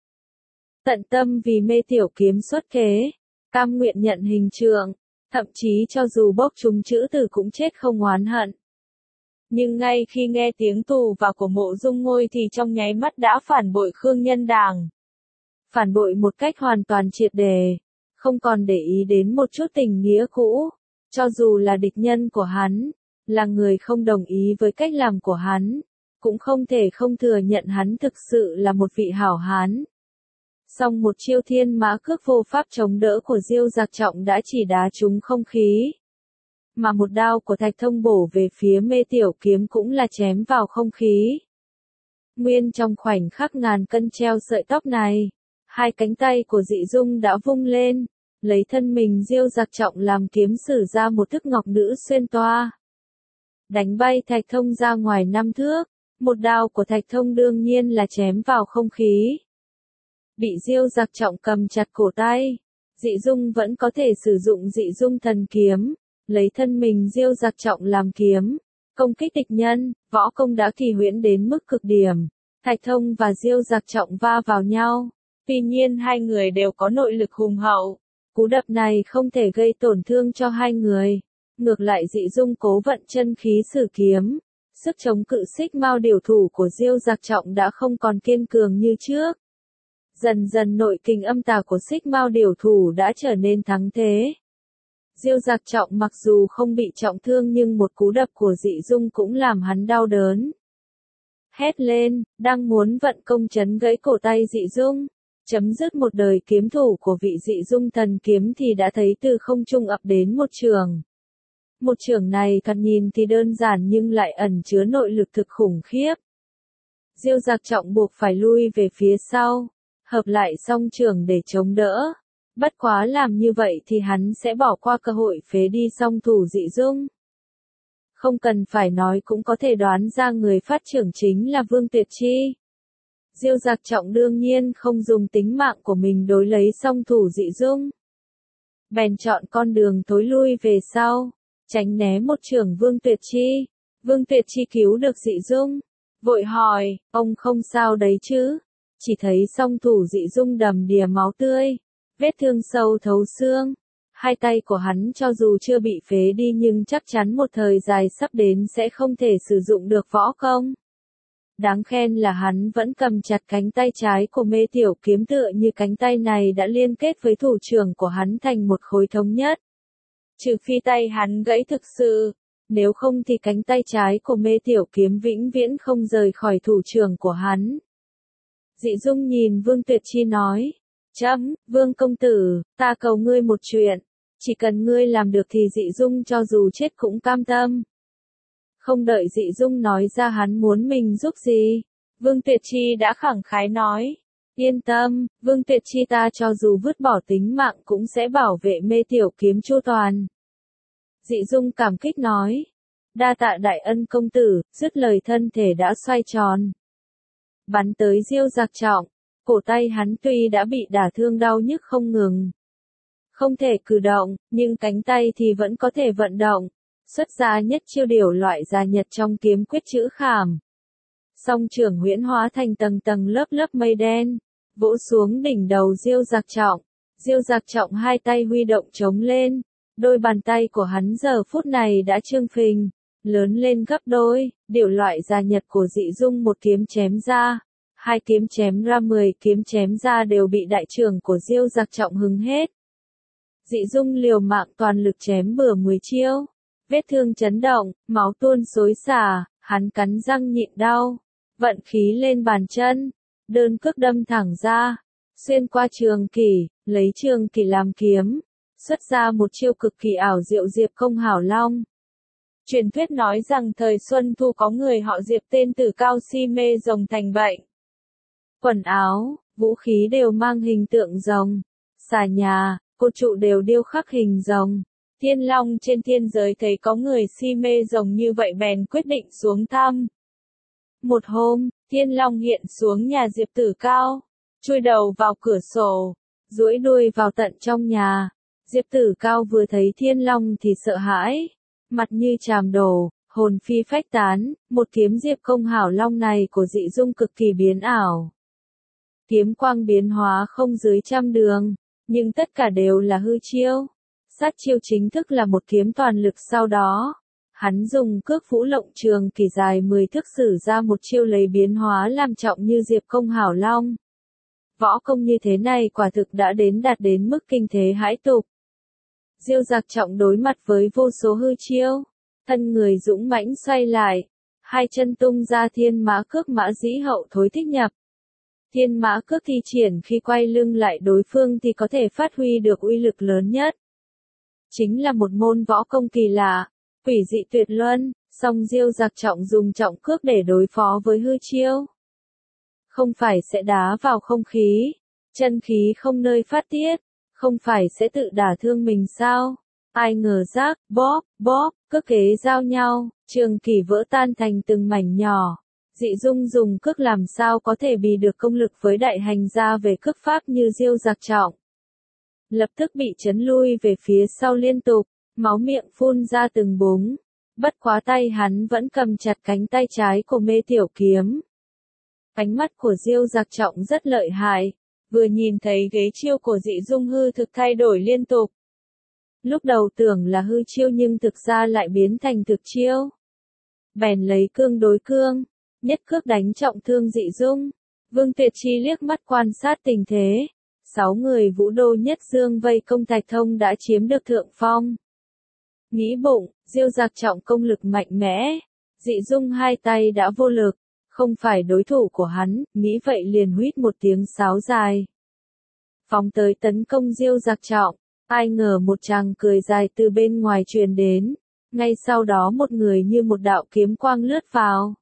Tận tâm vì Mê Tiểu Kiếm xuất kế, cam nguyện nhận hình trượng, thậm chí cho dù bốc trúng chữ tử cũng chết không oán hận. Nhưng ngay khi nghe tiếng tù vào của Mộ Dung Ngôi thì trong nháy mắt đã phản bội Khương Nhân Đảng. Phản bội một cách hoàn toàn triệt đề, không còn để ý đến một chút tình nghĩa cũ, cho dù là địch nhân của hắn, là người không đồng ý với cách làm của hắn. Cũng không thể không thừa nhận hắn thực sự là một vị hảo hán. Song một chiêu thiên mã cước vô pháp chống đỡ của Diêu Giặc Trọng đã chỉ đá trúng không khí. Mà một đao của Thạch Thông bổ về phía Mê Tiểu Kiếm cũng là chém vào không khí. Nguyên trong khoảnh khắc ngàn cân treo sợi tóc này, hai cánh tay của Dị Dung đã vung lên, lấy thân mình Diêu Giặc Trọng làm kiếm sử ra một thức ngọc nữ xuyên toa. Đánh bay Thạch Thông ra ngoài năm thước. Một đao của Thạch Thông đương nhiên là chém vào không khí. Bị Diêu Giặc Trọng cầm chặt cổ tay, Dị Dung vẫn có thể sử dụng Dị Dung thần kiếm, lấy thân mình Diêu Giặc Trọng làm kiếm, công kích địch nhân, võ công đã kỳ huyễn đến mức cực điểm. Thạch Thông và Diêu Giặc Trọng va vào nhau, tuy nhiên hai người đều có nội lực hùng hậu. Cú đập này không thể gây tổn thương cho hai người, ngược lại Dị Dung cố vận chân khí sử kiếm. Sức chống cự xích mao điểu thủ của Diêu Giặc Trọng đã không còn kiên cường như trước. Dần dần nội kình âm tà của xích mao điểu thủ đã trở nên thắng thế. Diêu Giặc Trọng mặc dù không bị trọng thương nhưng một cú đập của Dị Dung cũng làm hắn đau đớn. Hét lên, đang muốn vận công chấn gãy cổ tay Dị Dung, chấm dứt một đời kiếm thủ của vị Dị Dung thần kiếm thì đã thấy từ không trung ập đến một trường. Một trường này thoạt nhìn thì đơn giản nhưng lại ẩn chứa nội lực thực khủng khiếp. Diêu Giặc Trọng buộc phải lui về phía sau, hợp lại song trường để chống đỡ. Bất quá làm như vậy thì hắn sẽ bỏ qua cơ hội phế đi song thủ Dị Dung. Không cần phải nói cũng có thể đoán ra người phát trưởng chính là Vương Tuyệt Chi. Diêu Giặc Trọng đương nhiên không dùng tính mạng của mình đối lấy song thủ Dị Dung. Bèn chọn con đường thối lui về sau. Tránh né một trường Vương Tuyệt Chi. Vương Tuyệt Chi cứu được Dị Dung. Vội hỏi, ông không sao đấy chứ? Chỉ thấy song thủ Dị Dung đầm đìa máu tươi. Vết thương sâu thấu xương. Hai tay của hắn cho dù chưa bị phế đi nhưng chắc chắn một thời dài sắp đến sẽ không thể sử dụng được võ công. Đáng khen là hắn vẫn cầm chặt cánh tay trái của Mê Tiểu Kiếm tựa như cánh tay này đã liên kết với thủ trưởng của hắn thành một khối thống nhất. Trừ phi tay hắn gãy thực sự, nếu không thì cánh tay trái của Mê Tiểu Kiếm vĩnh viễn không rời khỏi thủ trưởng của hắn. Dị Dung nhìn Vương Tuyệt Chi nói, chấm, Vương công tử, ta cầu ngươi một chuyện, chỉ cần ngươi làm được thì Dị Dung cho dù chết cũng cam tâm. Không đợi Dị Dung nói ra hắn muốn mình giúp gì, Vương Tuyệt Chi đã khẳng khái nói, yên tâm, Vương Tuyệt Chi ta cho dù vứt bỏ tính mạng cũng sẽ bảo vệ Mê Tiểu Kiếm chu toàn. Dị Dung cảm kích nói, đa tạ đại ân công tử, dứt lời thân thể đã xoay tròn. Bắn tới Diêu Giặc Trọng, cổ tay hắn tuy đã bị đả thương đau nhức không ngừng. Không thể cử động, nhưng cánh tay thì vẫn có thể vận động, xuất ra nhất chiêu điều loại gia nhật trong kiếm quyết chữ khảm. Song trưởng huyễn hóa thành tầng tầng lớp lớp mây đen, vỗ xuống đỉnh đầu Diêu Giặc Trọng. Diêu Giặc Trọng hai tay huy động chống lên, đôi bàn tay của hắn giờ phút này đã trương phình, lớn lên gấp đôi, điều loại gia nhật của Dị Dung một kiếm chém ra, hai kiếm chém ra mười kiếm chém ra đều bị đại trưởng của Diêu Giặc Trọng hứng hết. Dị Dung liều mạng toàn lực chém bừa mười chiêu, vết thương chấn động, máu tuôn xối xả, hắn cắn răng nhịn đau, vận khí lên bàn chân, đơn cước đâm thẳng ra, xuyên qua trường kỷ, lấy trường kỷ làm kiếm, xuất ra một chiêu cực kỳ ảo diệu Diệp Công Hảo Long. Truyền thuyết nói rằng thời Xuân Thu có người họ Diệp tên Tử Cao si mê rồng thành bệnh. Quần áo, vũ khí đều mang hình tượng rồng, xà nhà, cột trụ đều điêu khắc hình rồng. Thiên Long trên thiên giới thấy có người si mê rồng như vậy bèn quyết định xuống thăm. Một hôm, Thiên Long hiện xuống nhà Diệp Tử Cao, chui đầu vào cửa sổ, duỗi đuôi vào tận trong nhà. Diệp Tử Cao vừa thấy Thiên Long thì sợ hãi, mặt như chàm đổ, hồn phi phách tán, một kiếm Diệp Công Hảo Long này của Dị Dung cực kỳ biến ảo. Kiếm quang biến hóa không dưới trăm đường, nhưng tất cả đều là hư chiêu. Sát chiêu chính thức là một kiếm toàn lực sau đó. Hắn dùng cước vũ lộng trường kỳ dài mười thước sử ra một chiêu lấy biến hóa làm trọng như Diệp Công Hảo Long. Võ công như thế này quả thực đã đến đạt đến mức kinh thế hãi tục. Diêu Giặc Trọng đối mặt với vô số hư chiêu, thân người dũng mãnh xoay lại, hai chân tung ra thiên mã cước mã dĩ hậu thối thích nhập. Thiên mã cước thi triển khi quay lưng lại đối phương thì có thể phát huy được uy lực lớn nhất. Chính là một môn võ công kỳ lạ, quỷ dị tuyệt luân, song Diêu Giặc Trọng dùng trọng cước để đối phó với hư chiêu. Không phải sẽ đá vào không khí, chân khí không nơi phát tiết, không phải sẽ tự đả thương mình sao? Ai ngờ rác, bóp, bóp, cước kế giao nhau, trường kỷ vỡ tan thành từng mảnh nhỏ. Dị Dung dùng cước làm sao có thể bì được công lực với đại hành gia về cước pháp như Diêu Giặc Trọng. Lập tức bị chấn lui về phía sau liên tục, máu miệng phun ra từng búng. Bất quá tay hắn vẫn cầm chặt cánh tay trái của Mê Tiểu Kiếm. Ánh mắt của Diêu Giặc Trọng rất lợi hại, vừa nhìn thấy ghế chiêu của Dị Dung hư thực thay đổi liên tục. Lúc đầu tưởng là hư chiêu nhưng thực ra lại biến thành thực chiêu. Bèn lấy cương đối cương, nhất cước đánh trọng thương Dị Dung. Vương Tuyệt Chi liếc mắt quan sát tình thế. Sáu người Vũ Đô Nhất Dương vây công Thạch Thông đã chiếm được thượng phong. Nghĩ bụng, Diêu Giặc Trọng công lực mạnh mẽ, Dị Dung hai tay đã vô lực, không phải đối thủ của hắn, nghĩ vậy liền huýt một tiếng sáo dài. Phóng tới tấn công Diêu Giặc Trọng, ai ngờ một tràng cười dài từ bên ngoài truyền đến, ngay sau đó một người như một đạo kiếm quang lướt vào.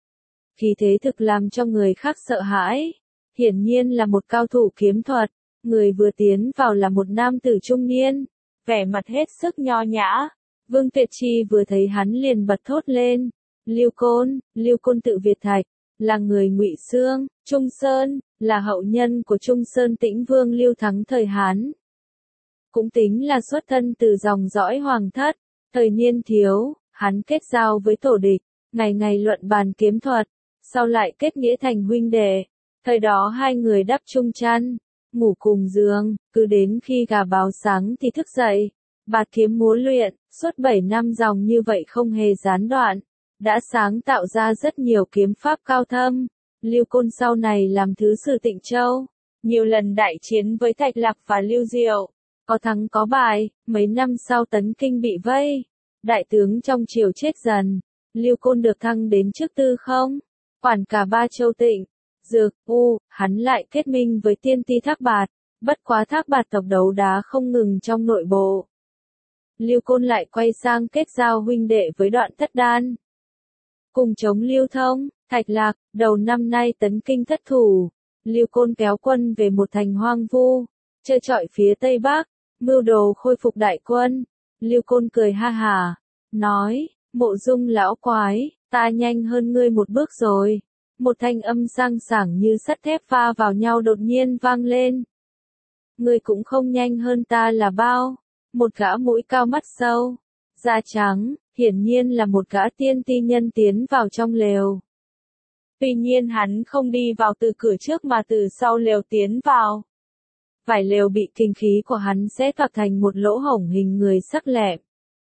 Khí thế thực làm cho người khác sợ hãi, hiển nhiên là một cao thủ kiếm thuật, người vừa tiến vào là một nam tử trung niên, vẻ mặt hết sức nho nhã. Vương Tuyệt Chi vừa thấy hắn liền bật thốt lên, Lưu Côn, Lưu Côn tự Việt Thạch, là người Ngụy Xương, Trung Sơn, là hậu nhân của Trung Sơn Tĩnh Vương Lưu Thắng thời Hán. Cũng tính là xuất thân từ dòng dõi hoàng thất, thời niên thiếu, hắn kết giao với tổ địch, ngày ngày luận bàn kiếm thuật, sau lại kết nghĩa thành huynh đệ. Thời đó hai người đắp chung chăn, ngủ cùng giường, cứ đến khi gà báo sáng thì thức dậy, bạt kiếm múa luyện, suốt bảy năm dòng như vậy không hề gián đoạn, đã sáng tạo ra rất nhiều kiếm pháp cao thâm. Lưu Côn sau này làm thứ sử Tịnh Châu, nhiều lần đại chiến với Thạch Lạc và Lưu Diệu, có thắng có bại, mấy năm sau Tấn Kinh bị vây, Đại tướng trong triều chết dần, Lưu Côn được thăng đến chức tư không, quản cả ba châu Tịnh, Dược, U, hắn lại kết minh với tiên ti Thác Bạt, bất quá Thác Bạt tộc đấu đá không ngừng trong nội bộ. Lưu Côn lại quay sang kết giao huynh đệ với Đoạn Thất Đan. Cùng chống Lưu Thông, Thạch Lạc, đầu năm nay tấn kinh thất thủ, Lưu Côn kéo quân về một thành hoang vu, chơi chọi phía Tây Bắc, mưu đồ khôi phục đại quân. Lưu Côn cười ha hả, nói, Mộ Dung lão quái, ta nhanh hơn ngươi một bước rồi. Một thanh âm sang sảng như sắt thép va vào nhau đột nhiên vang lên. Ngươi cũng không nhanh hơn ta là bao. Một gã mũi cao mắt sâu, da trắng, hiển nhiên là một gã tiên ti nhân tiến vào trong lều. Tuy nhiên hắn không đi vào từ cửa trước mà từ sau lều tiến vào. Vải lều bị kinh khí của hắn sẽ toạc thành một lỗ hổng hình người sắc lẹm.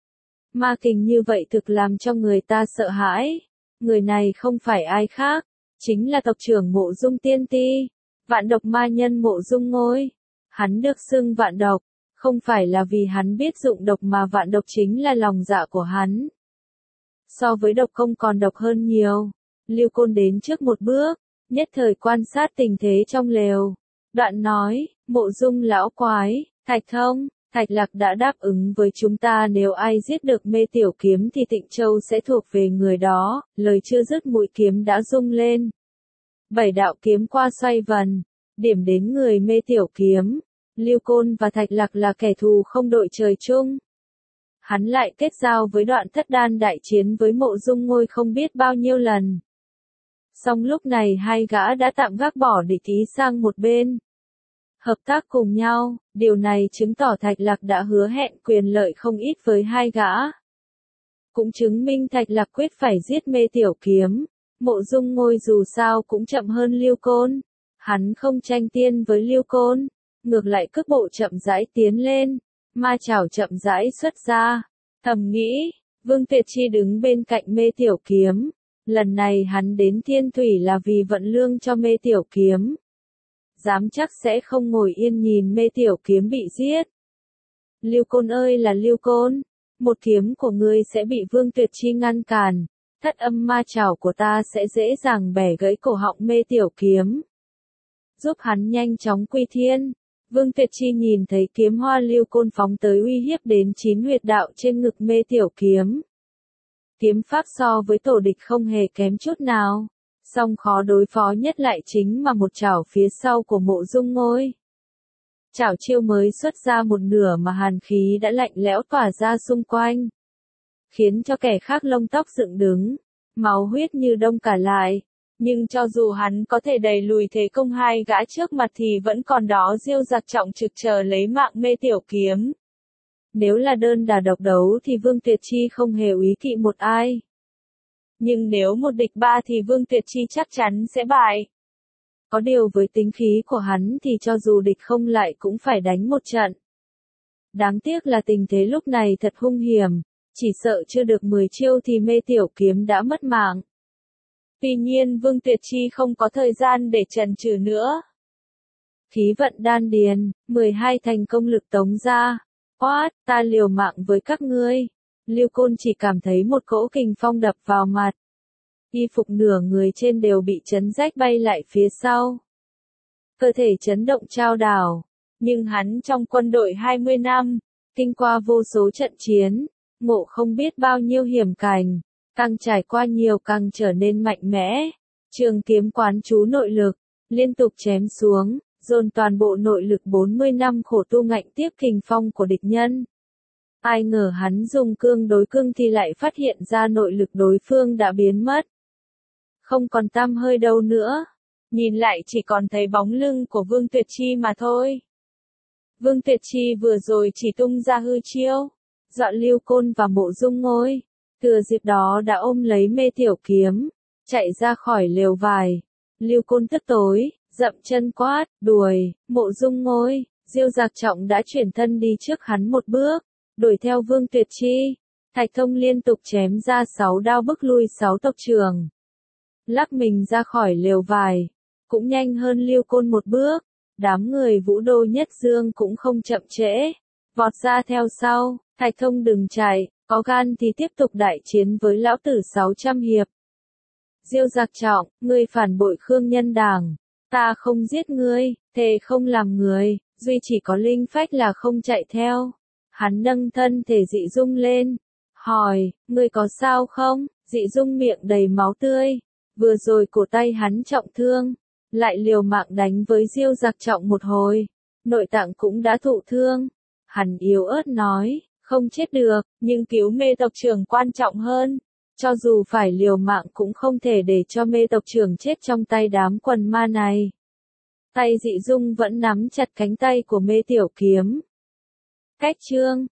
Ma kình như vậy thực làm cho người ta sợ hãi. Người này không phải ai khác, chính là tộc trưởng Mộ Dung Tiên Ti, vạn độc ma nhân Mộ Dung Ngôi. Hắn được xưng vạn độc, không phải là vì hắn biết dụng độc mà vạn độc chính là lòng dạ của hắn. So với độc không còn độc hơn nhiều. Lưu Côn đến trước một bước, nhất thời quan sát tình thế trong lều. Đoạn nói, Mộ Dung lão quái, Thạch Thông, Thạch Lạc đã đáp ứng với chúng ta nếu ai giết được Mê Tiểu Kiếm thì Tịnh Châu sẽ thuộc về người đó. Lời chưa dứt mũi kiếm đã rung lên. Bảy đạo kiếm qua xoay vần, điểm đến người Mê Tiểu Kiếm. Lưu Côn và Thạch Lạc là kẻ thù không đội trời chung. Hắn lại kết giao với Đoạn Thất Đan đại chiến với Mộ Dung Ngôi không biết bao nhiêu lần. Song lúc này hai gã đã tạm gác bỏ địch ý sang một bên. Hợp tác cùng nhau, điều này chứng tỏ Thạch Lạc đã hứa hẹn quyền lợi không ít với hai gã. Cũng chứng minh Thạch Lạc quyết phải giết Mê Tiểu Kiếm. Mộ Dung Ngôi dù sao cũng chậm hơn Lưu Côn. Hắn không tranh tiên với Lưu Côn, ngược lại cước bộ chậm rãi tiến lên, ma chảo chậm rãi xuất ra. Thầm nghĩ, Vương Tuyệt Chi đứng bên cạnh Mê Tiểu Kiếm. Lần này hắn đến Thiên Thủy là vì vận lương cho Mê Tiểu Kiếm. Dám chắc sẽ không ngồi yên nhìn Mê Tiểu Kiếm bị giết. Lưu Côn ơi là Lưu Côn, một kiếm của ngươi sẽ bị Vương Tuyệt Chi ngăn cản, thất âm ma chảo của ta sẽ dễ dàng bẻ gãy cổ họng Mê Tiểu Kiếm. Giúp hắn nhanh chóng quy thiên. Vương Tuyệt Chi nhìn thấy kiếm hoa Lưu Côn phóng tới uy hiếp đến chín huyệt đạo trên ngực Mê Tiểu Kiếm. Kiếm pháp so với tổ địch không hề kém chút nào, song khó đối phó nhất lại chính mà một chảo phía sau của Mộ Dung Ngôi. Chảo chiêu mới xuất ra một nửa mà hàn khí đã lạnh lẽo tỏa ra xung quanh, khiến cho kẻ khác lông tóc dựng đứng, máu huyết như đông cả lại. Nhưng cho dù hắn có thể đẩy lùi thế công hai gã trước mặt thì vẫn còn đó Diêu Giặc Trọng trực chờ lấy mạng Mê Tiểu Kiếm. Nếu là đơn đả độc đấu thì Vương Tuyệt Chi không hề úy kỵ một ai. Nhưng nếu một địch ba thì Vương Tuyệt Chi chắc chắn sẽ bại. Có điều với tính khí của hắn thì cho dù địch không lại cũng phải đánh một trận. Đáng tiếc là tình thế lúc này thật hung hiểm, chỉ sợ chưa được mười chiêu thì Mê Tiểu Kiếm đã mất mạng. Tuy nhiên Vương Tuyệt Chi không có thời gian để chần chừ nữa. Khí vận đan điền, mười hai thành công lực tống ra. Oát, ta liều mạng với các ngươi. Lưu Côn chỉ cảm thấy một cỗ kình phong đập vào mặt. Y phục nửa người trên đều bị chấn rách bay lại phía sau. Cơ thể chấn động trao đảo. Nhưng hắn trong quân đội hai mươi năm, kinh qua vô số trận chiến, ngộ không biết bao nhiêu hiểm cảnh. Càng trải qua nhiều càng trở nên mạnh mẽ. Trường kiếm quán chú nội lực, liên tục chém xuống, dồn toàn bộ nội lực bốn mươi năm khổ tu ngạnh tiếp kình phong của địch nhân. Ai ngờ hắn dùng cương đối cương thì lại phát hiện ra nội lực đối phương đã biến mất. Không còn tăm hơi đâu nữa. Nhìn lại chỉ còn thấy bóng lưng của Vương Tuyệt Chi mà thôi. Vương Tuyệt Chi vừa rồi chỉ tung ra hư chiêu, dọa Lưu Côn và Mộ Dung Ngôi. Thừa dịp đó đã ôm lấy Mê Tiểu Kiếm, chạy ra khỏi lều vải. Lưu Côn tức tối, dậm chân quát, đuổi. Mộ Dung Ngôi, Diêu Giặc Trọng đã chuyển thân đi trước hắn một bước, đuổi theo Vương Tuyệt Chi. Thạch Thông liên tục chém ra sáu đao bức lui sáu tộc trưởng. Lắc mình ra khỏi lều vải, cũng nhanh hơn Lưu Côn một bước. Đám người Vũ Đô Nhất Dương cũng không chậm trễ, vọt ra theo sau. Thạch Thông đừng chạy, có gan thì tiếp tục đại chiến với lão tử sáu trăm hiệp. Diêu Giặc Trọng, ngươi phản bội Khương Nhân Đảng, ta không giết ngươi, thề không làm người, duy chỉ có linh phách là không chạy theo. Hắn nâng thân thể Dị Dung lên, hỏi, ngươi có sao không? Dị Dung miệng đầy máu tươi, vừa rồi cổ tay hắn trọng thương, lại liều mạng đánh với Diêu Giặc Trọng một hồi, nội tạng cũng đã thụ thương. Hắn yếu ớt nói, không chết được, nhưng cứu mê tộc trưởng quan trọng hơn. Cho dù phải liều mạng cũng không thể để cho mê tộc trưởng chết trong tay đám quần ma này. Tay Dị Dung vẫn nắm chặt cánh tay của Mê Tiểu Kiếm. Cách chương